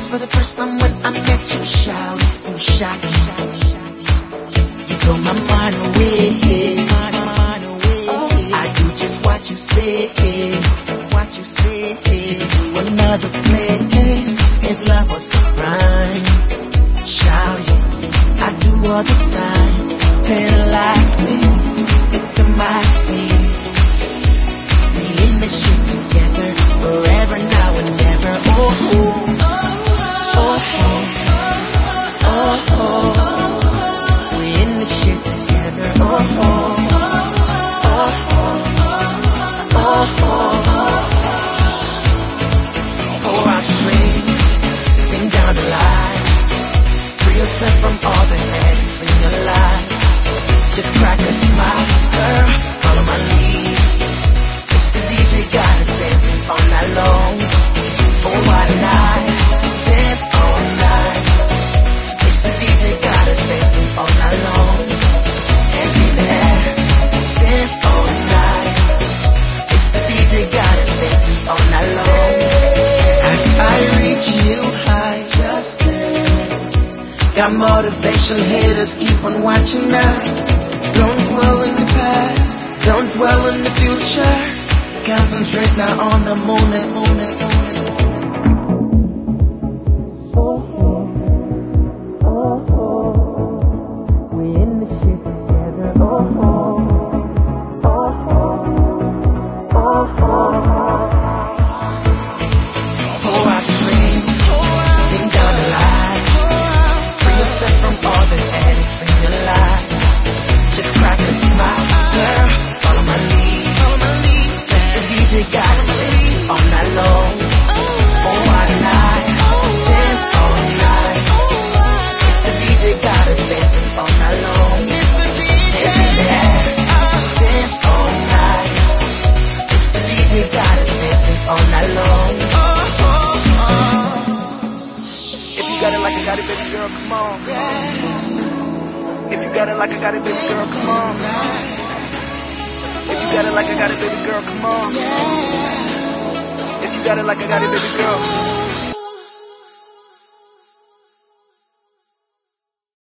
for the first time when I met you. Shout, you shout. You blow my mind away. I do just what you say. Take it to another place. If love was a crime, shout. I do all the time. Penalize me, victimize me. We in this shit together, forever now and never. Oh, oh, oh, oh, oh. We in this shit together. Oh, oh, oh, oh, oh, oh. Pour out the drinks, sing down the lights. Free yourself from all the headaches in your life. Just crack a smile, girl, follow my lead. It's the DJ got us dancing all night long. Oh, why not dance all night? It's the DJ got us dancing all night long. Hands in the air, dance all night. It's the DJ got us dancing all night long. As I reach you high, just dance. Got motivation haters, keep on watching us. Don't dwell in the past, don't dwell in the future. Concentrate now on the moment, moment, moment. Oh, oh, oh, oh. We in the shit together. Oh, oh, oh, oh, oh, oh. Pour out the drinks, dim down the lights. Free yourself from all the headaches in your life. Just crack a smile, girl, follow my lead. It's the DJ got us dancing all night long. Oh, why not dance all night? It's the DJ got us dancing all night long. Hands in the air, dance all night. It's the DJ got us dancing all night long. If you got it like I got it, baby girl, come on. If you got it like I got it, baby girl, come on. If you got it like I got it, baby girl, come on. If you got it like I got it, baby girl.